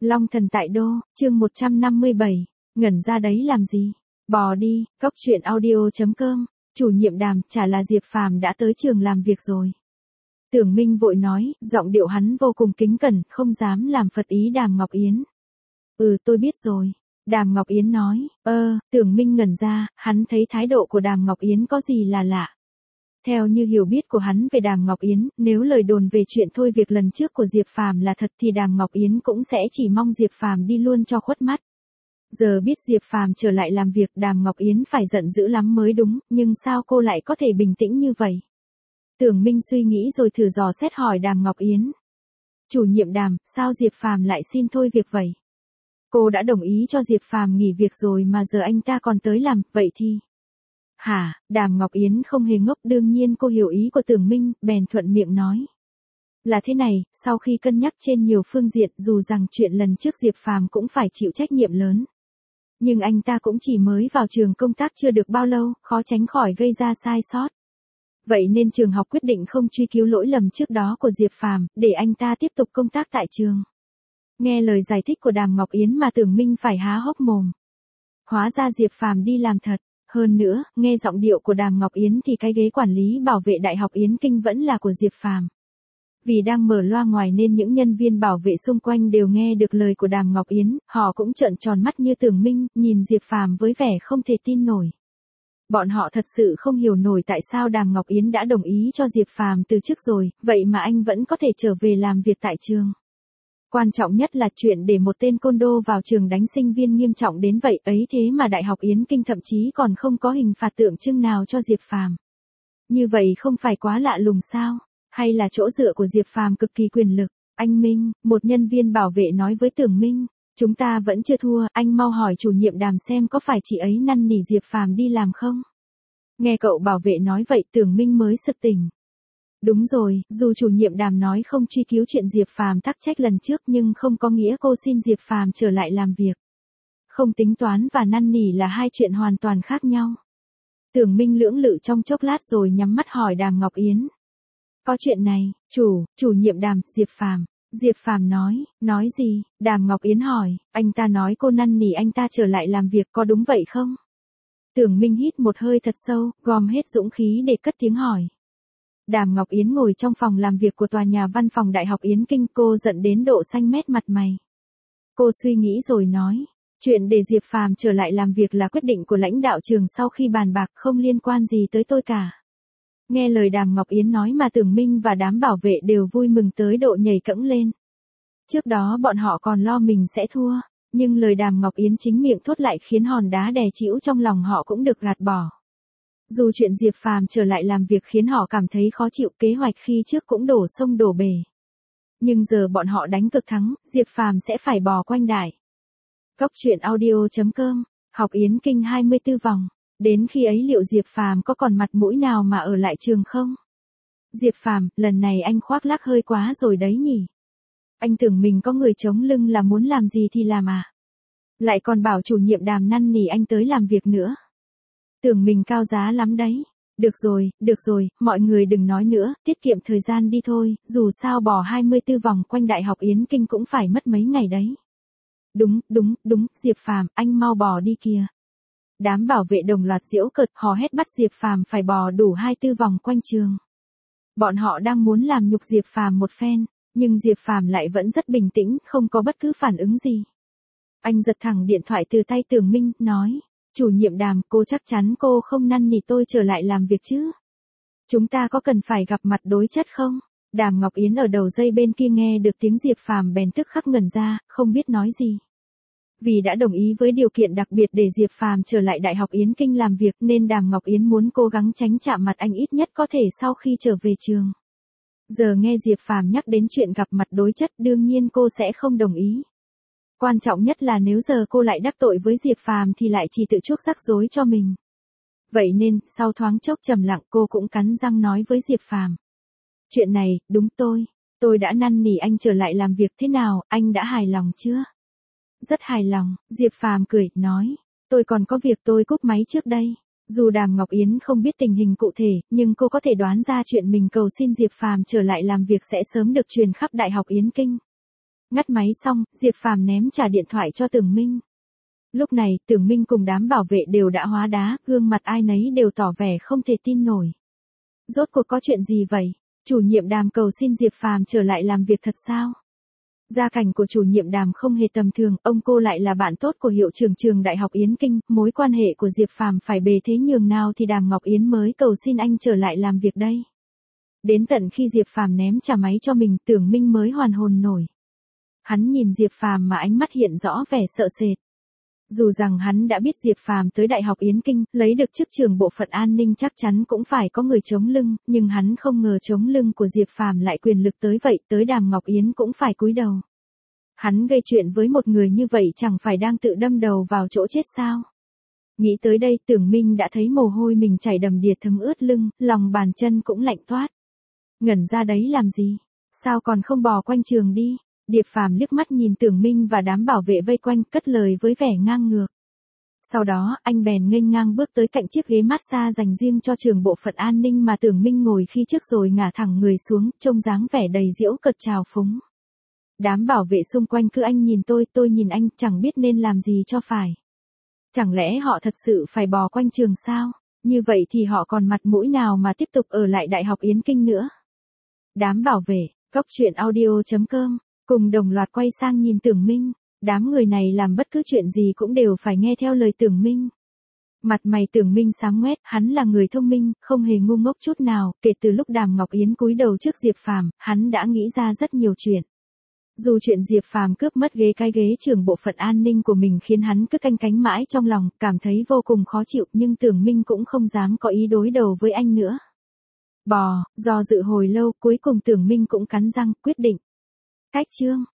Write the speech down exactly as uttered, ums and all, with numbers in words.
Long thần tại đô, chương một trăm năm mươi bảy, ngẩn ra đấy làm gì? Bò đi, cóc truyện audio chấm com, chủ nhiệm Đàm, chả là Diệp Phàm đã tới trường làm việc rồi. Tưởng Minh vội nói, giọng điệu hắn vô cùng kính cẩn, không dám làm phật ý Đàm Ngọc Yến. Ừ, tôi biết rồi. Đàm Ngọc Yến nói, ơ, Tưởng Minh ngẩn ra, hắn thấy thái độ của Đàm Ngọc Yến có gì là lạ. Theo như hiểu biết của hắn về Đàm Ngọc Yến, nếu lời đồn về chuyện thôi việc lần trước của Diệp Phàm là thật thì Đàm Ngọc Yến cũng sẽ chỉ mong Diệp Phàm đi luôn cho khuất mắt. Giờ biết Diệp Phàm trở lại làm việc, Đàm Ngọc Yến phải giận dữ lắm mới đúng, nhưng sao cô lại có thể bình tĩnh như vậy? Tưởng Minh suy nghĩ rồi thử dò xét hỏi Đàm Ngọc Yến. Chủ nhiệm Đàm, sao Diệp Phàm lại xin thôi việc vậy? Cô đã đồng ý cho Diệp Phàm nghỉ việc rồi mà giờ anh ta còn tới làm, vậy thì... Hả, Đàm Ngọc Yến không hề ngốc, đương nhiên cô hiểu ý của Tưởng Minh, bèn thuận miệng nói. Là thế này, sau khi cân nhắc trên nhiều phương diện, dù rằng chuyện lần trước Diệp Phàm cũng phải chịu trách nhiệm lớn. Nhưng anh ta cũng chỉ mới vào trường công tác chưa được bao lâu, khó tránh khỏi gây ra sai sót. Vậy nên trường học quyết định không truy cứu lỗi lầm trước đó của Diệp Phàm, để anh ta tiếp tục công tác tại trường. Nghe lời giải thích của Đàm Ngọc Yến mà Tưởng Minh phải há hốc mồm. Hóa ra Diệp Phàm đi làm thật. Hơn nữa, nghe giọng điệu của Đàm Ngọc Yến thì cái ghế quản lý bảo vệ Đại học Yến Kinh vẫn là của Diệp Phàm. Vì đang mở loa ngoài nên những nhân viên bảo vệ xung quanh đều nghe được lời của Đàm Ngọc Yến, họ cũng trợn tròn mắt như Tưởng Minh, nhìn Diệp Phàm với vẻ không thể tin nổi. Bọn họ thật sự không hiểu nổi tại sao Đàm Ngọc Yến đã đồng ý cho Diệp Phàm từ chức rồi, vậy mà anh vẫn có thể trở về làm việc tại trường. Quan trọng nhất là chuyện để một tên côn đô vào trường đánh sinh viên nghiêm trọng đến vậy ấy, thế mà Đại học Yến Kinh thậm chí còn không có hình phạt tượng trưng nào cho Diệp Phàm. Như vậy không phải quá lạ lùng sao? Hay là chỗ dựa của Diệp Phàm cực kỳ quyền lực? Anh Minh, một nhân viên bảo vệ nói với Tưởng Minh, chúng ta vẫn chưa thua, anh mau hỏi chủ nhiệm Đàm xem có phải chị ấy năn nỉ Diệp Phàm đi làm không? Nghe cậu bảo vệ nói vậy, Tưởng Minh mới sực tỉnh. Đúng rồi, dù chủ nhiệm Đàm nói không truy cứu chuyện Diệp Phàm tắc trách lần trước nhưng không có nghĩa cô xin Diệp Phàm trở lại làm việc. Không tính toán và năn nỉ là hai chuyện hoàn toàn khác nhau. Tưởng Minh lưỡng lự trong chốc lát rồi nhắm mắt hỏi Đàm Ngọc Yến. Có chuyện này, chủ, chủ nhiệm Đàm, Diệp Phàm. Diệp Phàm nói, nói gì? Đàm Ngọc Yến hỏi, anh ta nói cô năn nỉ anh ta trở lại làm việc, có đúng vậy không? Tưởng Minh hít một hơi thật sâu, gom hết dũng khí để cất tiếng hỏi. Đàm Ngọc Yến ngồi trong phòng làm việc của tòa nhà văn phòng Đại học Yến Kinh, cô giận đến độ xanh mét mặt mày. Cô suy nghĩ rồi nói, chuyện để Diệp Phàm trở lại làm việc là quyết định của lãnh đạo trường sau khi bàn bạc, không liên quan gì tới tôi cả. Nghe lời Đàm Ngọc Yến nói mà Tưởng Minh và đám bảo vệ đều vui mừng tới độ nhảy cẫng lên. Trước đó bọn họ còn lo mình sẽ thua, nhưng lời Đàm Ngọc Yến chính miệng thốt lại khiến hòn đá đè trĩu trong lòng họ cũng được gạt bỏ. Dù chuyện Diệp Phàm trở lại làm việc khiến họ cảm thấy khó chịu, kế hoạch khi trước cũng đổ sông đổ bể. Nhưng giờ bọn họ đánh cực thắng, Diệp Phàm sẽ phải bò quanh đại. Cóc truyện audio chấm com, học Yến Kinh hai mươi tư vòng. Đến khi ấy liệu Diệp Phàm có còn mặt mũi nào mà ở lại trường không? Diệp Phàm, lần này anh khoác lác hơi quá rồi đấy nhỉ? Anh tưởng mình có người chống lưng là muốn làm gì thì làm à? Lại còn bảo chủ nhiệm Đàm năn nỉ anh tới làm việc nữa. Tưởng mình cao giá lắm đấy. Được rồi, được rồi, mọi người đừng nói nữa, tiết kiệm thời gian đi thôi, dù sao bò hai mươi tư vòng quanh Đại học Yến Kinh cũng phải mất mấy ngày đấy. Đúng, đúng, đúng, Diệp Phàm, anh mau bò đi kìa. Đám bảo vệ đồng loạt giễu cợt, hò hét bắt Diệp Phàm phải bò đủ hai mươi tư vòng quanh trường. Bọn họ đang muốn làm nhục Diệp Phàm một phen, nhưng Diệp Phàm lại vẫn rất bình tĩnh, không có bất cứ phản ứng gì. Anh giật thẳng điện thoại từ tay Tưởng Minh, nói, chủ nhiệm Đàm, cô chắc chắn cô không năn nỉ tôi trở lại làm việc chứ? Chúng ta có cần phải gặp mặt đối chất không? Đàm Ngọc Yến ở đầu dây bên kia nghe được tiếng Diệp Phàm bèn tức khắc ngẩn ra, không biết nói gì. Vì đã đồng ý với điều kiện đặc biệt để Diệp Phàm trở lại Đại học Yến Kinh làm việc nên Đàm Ngọc Yến muốn cố gắng tránh chạm mặt anh ít nhất có thể sau khi trở về trường. Giờ nghe Diệp Phàm nhắc đến chuyện gặp mặt đối chất, đương nhiên cô sẽ không đồng ý. Quan trọng nhất là nếu giờ cô lại đắc tội với Diệp Phàm thì lại chỉ tự chuốc rắc rối cho mình. Vậy nên, sau thoáng chốc trầm lặng, cô cũng cắn răng nói với Diệp Phàm. Chuyện này, đúng tôi, tôi đã năn nỉ anh trở lại làm việc, thế nào, anh đã hài lòng chưa? Rất hài lòng, Diệp Phàm cười, nói, tôi còn có việc tôi cúp máy trước đây. Dù Đàm Ngọc Yến không biết tình hình cụ thể, nhưng cô có thể đoán ra chuyện mình cầu xin Diệp Phàm trở lại làm việc sẽ sớm được truyền khắp Đại học Yến Kinh. Ngắt máy xong, Diệp Phàm ném trả điện thoại cho Tưởng Minh. Lúc này, Tưởng Minh cùng đám bảo vệ đều đã hóa đá, gương mặt ai nấy đều tỏ vẻ không thể tin nổi. Rốt cuộc có chuyện gì vậy? Chủ nhiệm Đàm cầu xin Diệp Phàm trở lại làm việc thật sao? Gia cảnh của chủ nhiệm Đàm không hề tầm thường, ông cô lại là bạn tốt của hiệu trưởng trường Đại học Yến Kinh, mối quan hệ của Diệp Phàm phải bề thế nhường nào thì Đàm Ngọc Yến mới cầu xin anh trở lại làm việc đây. Đến tận khi Diệp Phàm ném trả máy cho mình, Tưởng Minh mới hoàn hồn nổi. Hắn nhìn Diệp Phàm mà ánh mắt hiện rõ vẻ sợ sệt. Dù rằng hắn đã biết Diệp Phàm tới Đại học Yến Kinh, lấy được chức trưởng bộ phận an ninh chắc chắn cũng phải có người chống lưng, nhưng hắn không ngờ chống lưng của Diệp Phàm lại quyền lực tới vậy, tới Đàm Ngọc Yến cũng phải cúi đầu. Hắn gây chuyện với một người như vậy chẳng phải đang tự đâm đầu vào chỗ chết sao? Nghĩ tới đây, Tưởng Minh đã thấy mồ hôi mình chảy đầm đìa thấm ướt lưng, lòng bàn chân cũng lạnh toát. Ngẩn ra đấy làm gì? Sao còn không bò quanh trường đi? Diệp Phàm liếc mắt nhìn Tưởng Minh và đám bảo vệ vây quanh, cất lời với vẻ ngang ngược. Sau đó, anh bèn nghênh ngang bước tới cạnh chiếc ghế massage dành riêng cho trường bộ phận an ninh mà Tưởng Minh ngồi khi trước rồi ngả thẳng người xuống, trông dáng vẻ đầy giễu cợt trào phúng. Đám bảo vệ xung quanh cứ anh nhìn tôi, tôi nhìn anh, chẳng biết nên làm gì cho phải. Chẳng lẽ họ thật sự phải bò quanh trường sao? Như vậy thì họ còn mặt mũi nào mà tiếp tục ở lại Đại học Yến Kinh nữa? Đám bảo vệ, Cốc Truyện Audio chấm com cùng đồng loạt quay sang nhìn Tưởng Minh. Đám người này làm bất cứ chuyện gì cũng đều phải nghe theo lời Tưởng Minh. Mặt mày Tưởng Minh sáng ngoét, hắn là người thông minh, không hề ngu ngốc chút nào, kể từ lúc Đàm Ngọc Yến cúi đầu trước Diệp Phàm, hắn đã nghĩ ra rất nhiều chuyện. Dù chuyện Diệp Phàm cướp mất ghế cái ghế trưởng bộ phận an ninh của mình khiến hắn cứ canh cánh mãi trong lòng, cảm thấy vô cùng khó chịu, nhưng Tưởng Minh cũng không dám có ý đối đầu với anh nữa. Bò, do dự hồi lâu, cuối cùng Tưởng Minh cũng cắn răng, quyết định. Cách chương.